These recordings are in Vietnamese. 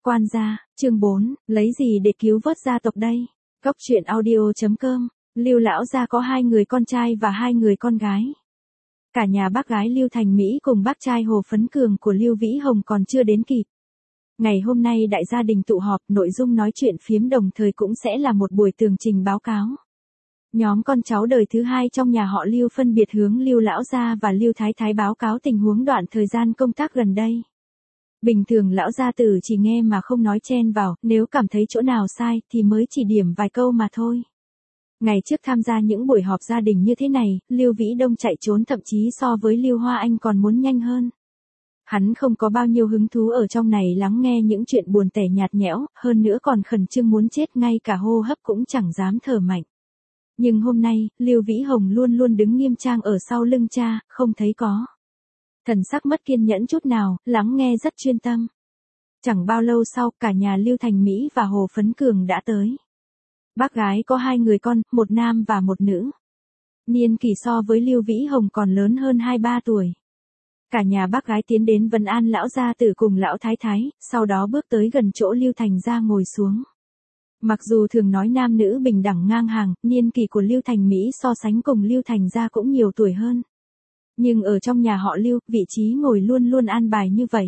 Quan gia, chương 4, lấy gì để cứu vớt gia tộc đây? Góc truyện audio.com, Lưu lão gia có 2 người con trai và 2 người con gái. Cả nhà bác gái Lưu Thành Mỹ cùng bác trai Hồ Phấn Cường của Lưu Vĩ Hồng còn chưa đến kịp. Ngày hôm nay đại gia đình tụ họp, nội dung nói chuyện phiếm đồng thời cũng sẽ là một buổi tường trình báo cáo. Nhóm con cháu đời thứ 2 trong nhà họ Lưu phân biệt hướng Lưu lão gia và Lưu thái thái báo cáo tình huống đoạn thời gian công tác gần đây. Bình thường lão gia tử chỉ nghe mà không nói chen vào, nếu cảm thấy chỗ nào sai thì mới chỉ điểm vài câu mà thôi. Ngày trước tham gia những buổi họp gia đình như thế này, Lưu Vĩ Đông chạy trốn thậm chí so với Lưu Hoa Anh còn muốn nhanh hơn. Hắn không có bao nhiêu hứng thú ở trong này lắng nghe những chuyện buồn tẻ nhạt nhẽo, hơn nữa còn khẩn trương muốn chết, ngay cả hô hấp cũng chẳng dám thở mạnh. Nhưng hôm nay, Lưu Vĩ Hồng luôn luôn đứng nghiêm trang ở sau lưng cha, không thấy có thần sắc mất kiên nhẫn chút nào, lắng nghe rất chuyên tâm. Chẳng bao lâu sau, cả nhà Lưu Thành Mỹ và Hồ Phấn Cường đã tới. Bác gái có 2 người con, một nam và một nữ. Niên kỷ so với Lưu Vĩ Hồng còn lớn hơn 2-3 tuổi. Cả nhà bác gái tiến đến vấn an lão gia tử cùng lão thái thái, sau đó bước tới gần chỗ Lưu Thành gia ngồi xuống. Mặc dù thường nói nam nữ bình đẳng ngang hàng, niên kỷ của Lưu Thành Mỹ so sánh cùng Lưu Thành gia cũng nhiều tuổi hơn. Nhưng ở trong nhà họ Lưu, vị trí ngồi luôn luôn an bài như vậy.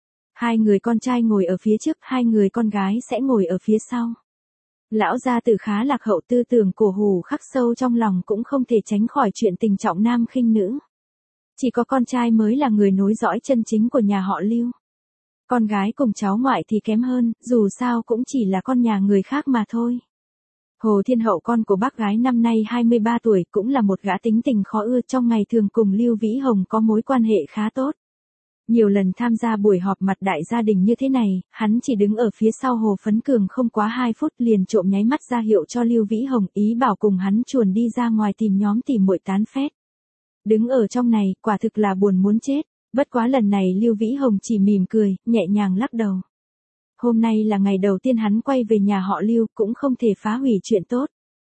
2 người con trai ngồi ở phía trước, 2 người con gái sẽ ngồi ở phía sau. Lão gia tử khá lạc hậu, tư tưởng cổ hủ khắc sâu trong lòng, cũng không thể tránh khỏi chuyện tình trọng nam khinh nữ. Chỉ có con trai mới là người nối dõi chân chính của nhà họ Lưu. Con gái cùng cháu ngoại thì kém hơn, dù sao cũng chỉ là con nhà người khác mà thôi. Hồ Thiên Hậu, con của bác gái, năm nay 23 tuổi, cũng là một gã tính tình khó ưa, trong ngày thường cùng Lưu Vĩ Hồng có mối quan hệ khá tốt. Nhiều lần tham gia buổi họp mặt đại gia đình như thế này, hắn chỉ đứng ở phía sau Hồ Phấn Cường không quá 2 phút liền trộm nháy mắt ra hiệu cho Lưu Vĩ Hồng, ý bảo cùng hắn chuồn đi ra ngoài tìm nhóm tỉ muội tán phét. Đứng ở trong này, quả thực là buồn muốn chết, bất quá lần này Lưu Vĩ Hồng chỉ mỉm cười, nhẹ nhàng lắc đầu. Hôm nay là ngày đầu tiên hắn quay về nhà họ Lưu, cũng không thể phá hủy chuyện tốt.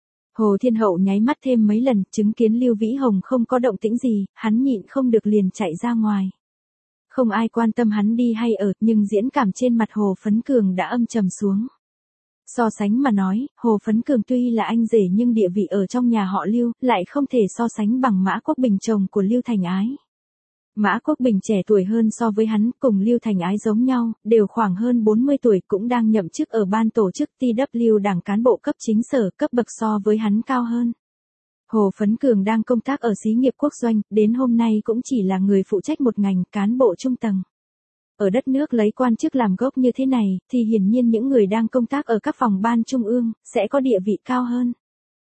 Hồ Thiên Hậu nháy mắt thêm mấy lần, chứng kiến Lưu Vĩ Hồng không có động tĩnh gì, hắn nhịn không được liền chạy ra ngoài. Không ai quan tâm hắn đi hay ở, nhưng diễn cảm trên mặt Hồ Phấn Cường đã âm trầm xuống. So sánh mà nói, Hồ Phấn Cường tuy là anh rể nhưng địa vị ở trong nhà họ Lưu lại không thể so sánh bằng Mã Quốc Bình, chồng của Lưu Thành Ái. Mã Quốc Bình trẻ tuổi hơn so với hắn, cùng Lưu Thành Ái giống nhau, đều khoảng hơn 40 tuổi, cũng đang nhậm chức ở ban tổ chức TW đảng cán bộ cấp chính sở, cấp bậc so với hắn cao hơn. Hồ Phấn Cường đang công tác ở xí nghiệp quốc doanh, đến hôm nay cũng chỉ là người phụ trách một ngành, cán bộ trung tầng. Ở đất nước lấy quan chức làm gốc như thế này, thì hiển nhiên những người đang công tác ở các phòng ban trung ương, sẽ có địa vị cao hơn.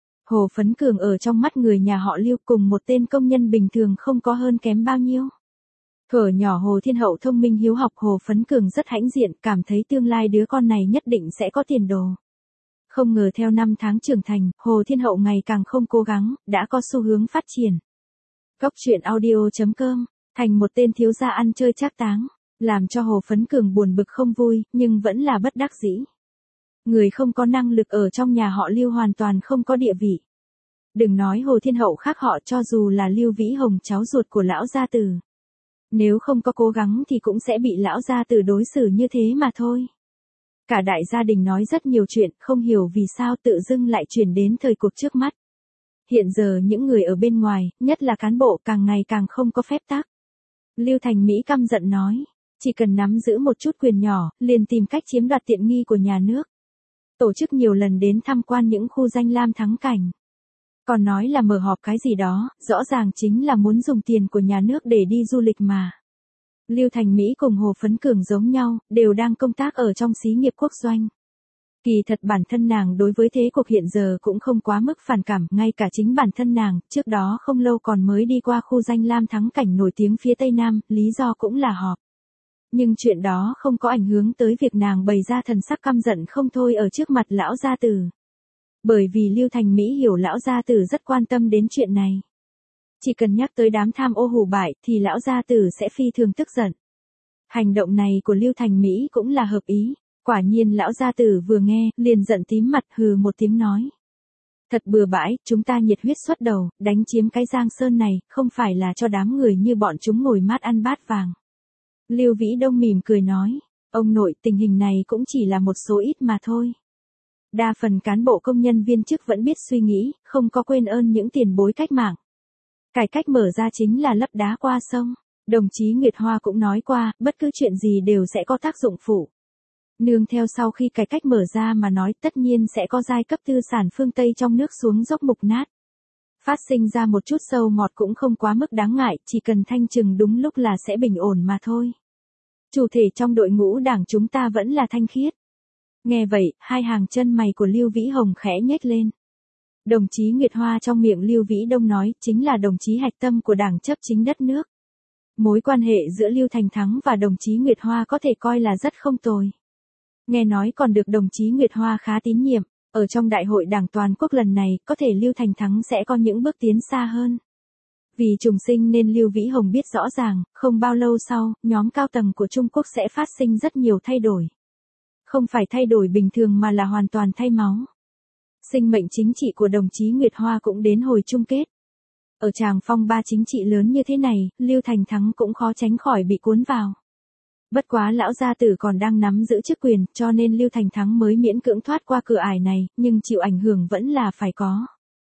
Hồ Phấn Cường ở trong mắt người nhà họ Lưu cùng một tên công nhân bình thường không có hơn kém bao nhiêu. Thuở nhỏ Hồ Thiên Hậu thông minh hiếu học, Hồ Phấn Cường rất hãnh diện, cảm thấy tương lai đứa con này nhất định sẽ có tiền đồ. Không ngờ theo năm tháng trưởng thành, Hồ Thiên Hậu ngày càng không cố gắng, đã có xu hướng phát triển. Góc truyện audio.com, thành một tên thiếu gia ăn chơi trác táng, làm cho Hồ Phấn Cường buồn bực không vui, nhưng vẫn là bất đắc dĩ. Người không có năng lực ở trong nhà họ Lưu hoàn toàn không có địa vị. Đừng nói Hồ Thiên Hậu khác họ, cho dù là Lưu Vĩ Hồng, cháu ruột của lão gia tử, nếu không có cố gắng thì cũng sẽ bị lão gia tử đối xử như thế mà thôi. Cả đại gia đình nói rất nhiều chuyện, không hiểu vì sao tự dưng lại chuyển đến thời cuộc trước mắt. Hiện giờ những người ở bên ngoài, nhất là cán bộ, càng ngày càng không có phép tắc. Lưu Thành Mỹ căm giận nói, chỉ cần nắm giữ một chút quyền nhỏ, liền tìm cách chiếm đoạt tiện nghi của nhà nước. Tổ chức nhiều lần đến tham quan những khu danh lam thắng cảnh. Còn nói là mở họp cái gì đó, rõ ràng chính là muốn dùng tiền của nhà nước để đi du lịch mà. Lưu Thành Mỹ cùng Hồ Phấn Cường giống nhau, đều đang công tác ở trong xí nghiệp quốc doanh. Kỳ thật bản thân nàng đối với thế cục hiện giờ cũng không quá mức phản cảm, ngay cả chính bản thân nàng, trước đó không lâu còn mới đi qua khu danh lam thắng cảnh nổi tiếng phía Tây Nam, lý do cũng là họp. Nhưng chuyện đó không có ảnh hưởng tới việc nàng bày ra thần sắc căm giận không thôi ở trước mặt lão gia tử. Bởi vì Lưu Thành Mỹ hiểu lão gia tử rất quan tâm đến chuyện này. Chỉ cần nhắc tới đám tham ô hủ bại thì lão gia tử sẽ phi thường tức giận. Hành động này của Lưu Thành Mỹ cũng là hợp ý. Quả nhiên lão gia tử vừa nghe, liền giận tím mặt, hừ một tiếng nói. Thật bừa bãi, chúng ta nhiệt huyết xuất đầu, đánh chiếm cái Giang Sơn này, không phải là cho đám người như bọn chúng ngồi mát ăn bát vàng. Lưu Vĩ Đông mỉm cười nói. Ông nội, tình hình này cũng chỉ là một số ít mà thôi. Đa phần cán bộ công nhân viên chức vẫn biết suy nghĩ, không có quên ơn những tiền bối cách mạng. Cải cách mở ra chính là lấp đá qua sông. Đồng chí Nguyệt Hoa cũng nói qua, bất cứ chuyện gì đều sẽ có tác dụng phụ. Nương theo sau khi cải cách mở ra mà nói, tất nhiên sẽ có giai cấp tư sản phương Tây trong nước xuống dốc mục nát. Phát sinh ra một chút sâu mọt cũng không quá mức đáng ngại, chỉ cần thanh trừng đúng lúc là sẽ bình ổn mà thôi. Chủ thể trong đội ngũ đảng chúng ta vẫn là thanh khiết. Nghe vậy, hai hàng chân mày của Lưu Vĩ Hồng khẽ nhếch lên. Đồng chí Nguyệt Hoa trong miệng Lưu Vĩ Đông nói, chính là đồng chí hạch tâm của đảng chấp chính đất nước. Mối quan hệ giữa Lưu Thành Thắng và đồng chí Nguyệt Hoa có thể coi là rất không tồi. Nghe nói còn được đồng chí Nguyệt Hoa khá tín nhiệm, ở trong đại hội đảng toàn quốc lần này, có thể Lưu Thành Thắng sẽ có những bước tiến xa hơn. Vì trùng sinh nên Lưu Vĩ Hồng biết rõ ràng, không bao lâu sau, nhóm cao tầng của Trung Quốc sẽ phát sinh rất nhiều thay đổi. Không phải thay đổi bình thường mà là hoàn toàn thay máu. Sinh mệnh chính trị của đồng chí Nguyệt Hoa cũng đến hồi chung kết. Ở tràng phong ba chính trị lớn như thế này, Lưu Thành Thắng cũng khó tránh khỏi bị cuốn vào. Bất quá lão gia tử còn đang nắm giữ chức quyền, cho nên Lưu Thành Thắng mới miễn cưỡng thoát qua cửa ải này, nhưng chịu ảnh hưởng vẫn là phải có.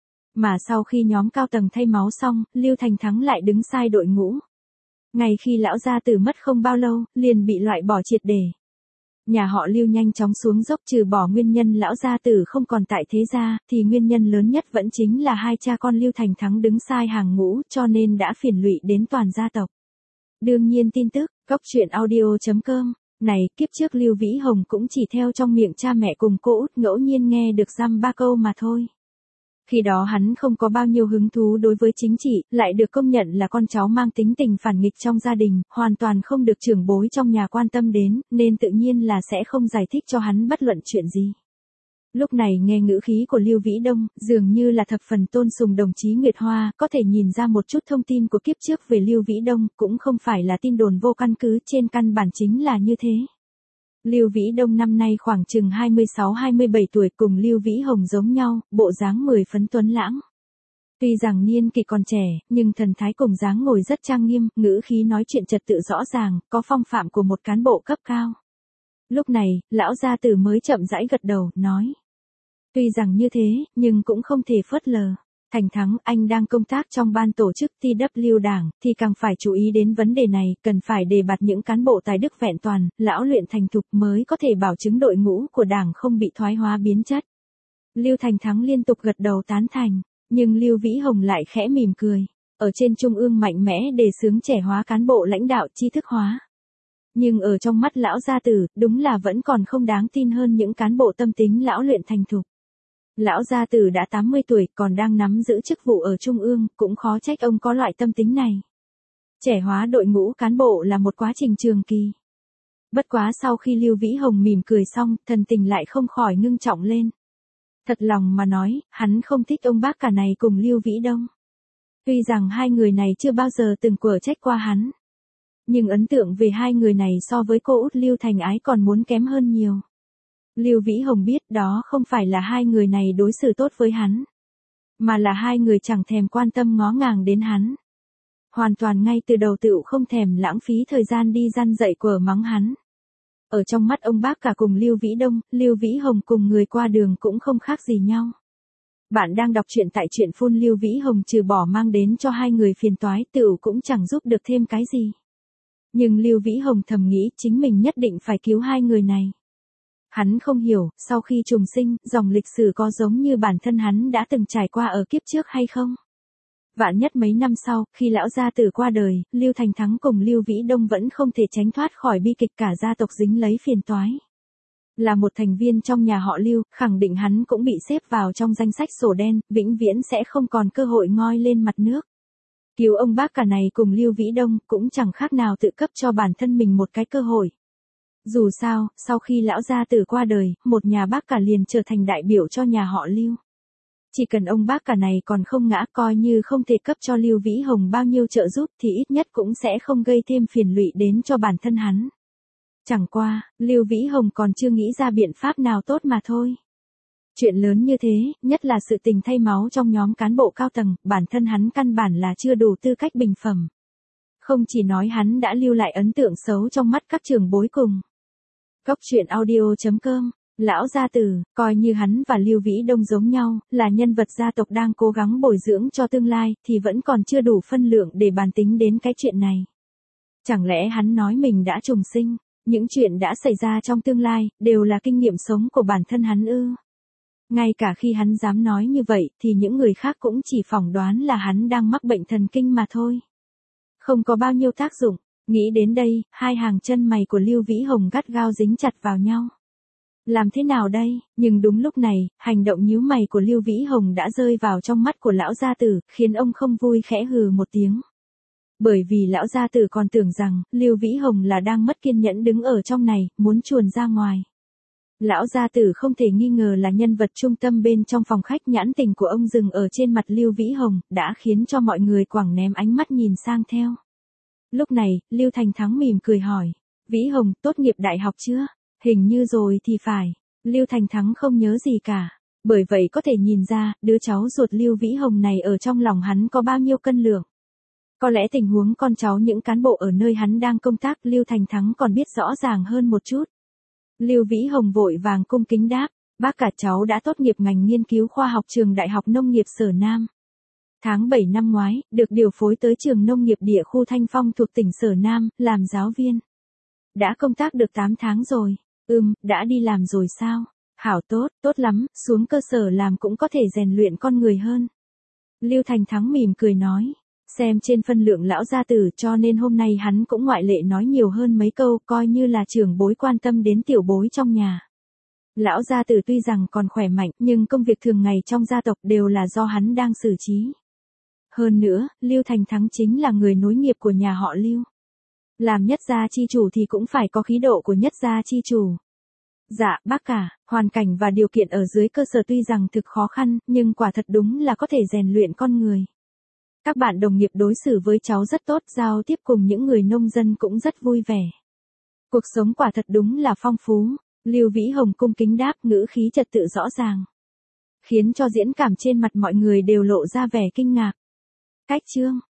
Mà sau khi nhóm cao tầng thay máu xong, Lưu Thành Thắng lại đứng sai đội ngũ. Ngay khi lão gia tử mất không bao lâu, liền bị loại bỏ triệt để. Nhà họ Lưu nhanh chóng xuống dốc, trừ bỏ nguyên nhân lão gia tử không còn tại thế gia, thì nguyên nhân lớn nhất vẫn chính là hai cha con Lưu Thành Thắng đứng sai hàng ngũ, cho nên đã phiền lụy đến toàn gia tộc. Đương nhiên tin tức, goctruyện.audio.com, này, kiếp trước Lưu Vĩ Hồng cũng chỉ theo trong miệng cha mẹ cùng cô út ngẫu nhiên nghe được dăm ba câu mà thôi. Khi đó hắn không có bao nhiêu hứng thú đối với chính trị, lại được công nhận là con cháu mang tính tình phản nghịch trong gia đình, hoàn toàn không được trưởng bối trong nhà quan tâm đến, nên tự nhiên là sẽ không giải thích cho hắn bất luận chuyện gì. Lúc này nghe ngữ khí của Lưu Vĩ Đông, dường như là thập phần tôn sùng đồng chí Nguyệt Hoa, có thể nhìn ra một chút thông tin của kiếp trước về Lưu Vĩ Đông, cũng không phải là tin đồn vô căn cứ, trên căn bản chính là như thế. Lưu Vĩ Đông năm nay khoảng chừng 26-27 tuổi, cùng Lưu Vĩ Hồng giống nhau, bộ dáng 10 phấn tuấn lãng. Tuy rằng niên kỷ còn trẻ, nhưng thần thái cùng dáng ngồi rất trang nghiêm, ngữ khí nói chuyện trật tự rõ ràng, có phong phạm của một cán bộ cấp cao. Lúc này, lão gia tử mới chậm rãi gật đầu, nói. Tuy rằng như thế, nhưng cũng không thể phớt lờ. Thành Thắng, anh đang công tác trong ban tổ chức TW đảng, thì càng phải chú ý đến vấn đề này, cần phải đề bạt những cán bộ tài đức vẹn toàn, lão luyện thành thục mới có thể bảo chứng đội ngũ của đảng không bị thoái hóa biến chất. Lưu Thành Thắng liên tục gật đầu tán thành, nhưng Lưu Vĩ Hồng lại khẽ mỉm cười. Ở trên trung ương mạnh mẽ đề xướng trẻ hóa cán bộ lãnh đạo tri thức hóa. Nhưng ở trong mắt lão gia tử, đúng là vẫn còn không đáng tin hơn những cán bộ tâm tính lão luyện thành thục. Lão gia tử đã 80 tuổi, còn đang nắm giữ chức vụ ở Trung ương, cũng khó trách ông có loại tâm tính này. Trẻ hóa đội ngũ cán bộ là một quá trình trường kỳ. Bất quá sau khi Lưu Vĩ Hồng mỉm cười xong, thần tình lại không khỏi ngưng trọng lên. Thật lòng mà nói, hắn không thích ông bác cả này cùng Lưu Vĩ Đông. Tuy rằng hai người này chưa bao giờ từng quở trách qua hắn. Nhưng ấn tượng về hai người này so với cô út Lưu Thành Ái còn muốn kém hơn nhiều. Lưu Vĩ Hồng biết đó không phải là hai người này đối xử tốt với hắn, mà là hai người chẳng thèm quan tâm ngó ngàng đến hắn. Hoàn toàn ngay từ đầu tựu không thèm lãng phí thời gian đi răn dạy quở mắng hắn. Ở trong mắt ông bác cả cùng Lưu Vĩ Đông, Lưu Vĩ Hồng cùng người qua đường cũng không khác gì nhau. Bạn đang đọc truyện tại truyện phun. Lưu Vĩ Hồng trừ bỏ mang đến cho hai người phiền toái tựu cũng chẳng giúp được thêm cái gì. Nhưng Lưu Vĩ Hồng thầm nghĩ chính mình nhất định phải cứu hai người này. Hắn không hiểu, sau khi trùng sinh, dòng lịch sử có giống như bản thân hắn đã từng trải qua ở kiếp trước hay không? Vạn nhất mấy năm sau, khi lão gia tử qua đời, Lưu Thành Thắng cùng Lưu Vĩ Đông vẫn không thể tránh thoát khỏi bi kịch cả gia tộc dính lấy phiền toái. Là một thành viên trong nhà họ Lưu, khẳng định hắn cũng bị xếp vào trong danh sách sổ đen, vĩnh viễn sẽ không còn cơ hội ngoi lên mặt nước. Cứu ông bác cả này cùng Lưu Vĩ Đông cũng chẳng khác nào tự cấp cho bản thân mình một cái cơ hội. Dù sao, sau khi lão gia tử qua đời, một nhà bác cả liền trở thành đại biểu cho nhà họ Lưu. Chỉ cần ông bác cả này còn không ngã, coi như không thể cấp cho Lưu Vĩ Hồng bao nhiêu trợ giúp thì ít nhất cũng sẽ không gây thêm phiền lụy đến cho bản thân hắn. Chẳng qua, Lưu Vĩ Hồng còn chưa nghĩ ra biện pháp nào tốt mà thôi. Chuyện lớn như thế, nhất là sự tình thay máu trong nhóm cán bộ cao tầng, bản thân hắn căn bản là chưa đủ tư cách bình phẩm. Không chỉ nói hắn đã lưu lại ấn tượng xấu trong mắt các trưởng bối cùng Cốc truyện audio.com, lão gia tử, coi như hắn và Lưu Vĩ Đông giống nhau, là nhân vật gia tộc đang cố gắng bồi dưỡng cho tương lai, thì vẫn còn chưa đủ phân lượng để bàn tính đến cái chuyện này. Chẳng lẽ hắn nói mình đã trùng sinh, những chuyện đã xảy ra trong tương lai, đều là kinh nghiệm sống của bản thân hắn ư? Ngay cả khi hắn dám nói như vậy, thì những người khác cũng chỉ phỏng đoán là hắn đang mắc bệnh thần kinh mà thôi. Không có bao nhiêu tác dụng. Nghĩ đến đây, hai hàng chân mày của Lưu Vĩ Hồng gắt gao dính chặt vào nhau. Làm thế nào đây? Nhưng đúng lúc này, hành động nhíu mày của Lưu Vĩ Hồng đã rơi vào trong mắt của lão gia tử, khiến ông không vui khẽ hừ một tiếng. Bởi vì lão gia tử còn tưởng rằng, Lưu Vĩ Hồng là đang mất kiên nhẫn đứng ở trong này, muốn chuồn ra ngoài. Lão gia tử không thể nghi ngờ là nhân vật trung tâm bên trong phòng khách, nhãn tình của ông dừng ở trên mặt Lưu Vĩ Hồng, đã khiến cho mọi người quẳng ném ánh mắt nhìn sang theo. Lúc này, Lưu Thành Thắng mỉm cười hỏi, Vĩ Hồng, tốt nghiệp đại học chưa? Hình như rồi thì phải. Lưu Thành Thắng không nhớ gì cả. Bởi vậy có thể nhìn ra, đứa cháu ruột Lưu Vĩ Hồng này ở trong lòng hắn có bao nhiêu cân lượng. Có lẽ tình huống con cháu những cán bộ ở nơi hắn đang công tác, Lưu Thành Thắng còn biết rõ ràng hơn một chút. Lưu Vĩ Hồng vội vàng cung kính đáp, bác cả cháu đã tốt nghiệp ngành nghiên cứu khoa học trường Đại học Nông nghiệp Sở Nam. Tháng 7 năm ngoái, được điều phối tới trường nông nghiệp địa khu Thanh Phong thuộc tỉnh Sở Nam, làm giáo viên. Đã công tác được 8 tháng rồi. Đã đi làm rồi sao? Hảo tốt, tốt lắm, xuống cơ sở làm cũng có thể rèn luyện con người hơn. Lưu Thành Thắng mỉm cười nói, xem trên phân lượng lão gia tử cho nên hôm nay hắn cũng ngoại lệ nói nhiều hơn mấy câu, coi như là trưởng bối quan tâm đến tiểu bối trong nhà. Lão gia tử tuy rằng còn khỏe mạnh, nhưng công việc thường ngày trong gia tộc đều là do hắn đang xử trí. Hơn nữa, Lưu Thành Thắng chính là người nối nghiệp của nhà họ Lưu. Làm nhất gia chi chủ thì cũng phải có khí độ của nhất gia chi chủ. Dạ, bác cả, hoàn cảnh và điều kiện ở dưới cơ sở tuy rằng thực khó khăn, nhưng quả thật đúng là có thể rèn luyện con người. Các bạn đồng nghiệp đối xử với cháu rất tốt, giao tiếp cùng những người nông dân cũng rất vui vẻ. Cuộc sống quả thật đúng là phong phú. Lưu Vĩ Hồng cung kính đáp, ngữ khí trật tự rõ ràng, khiến cho diễn cảm trên mặt mọi người đều lộ ra vẻ kinh ngạc. Cách chương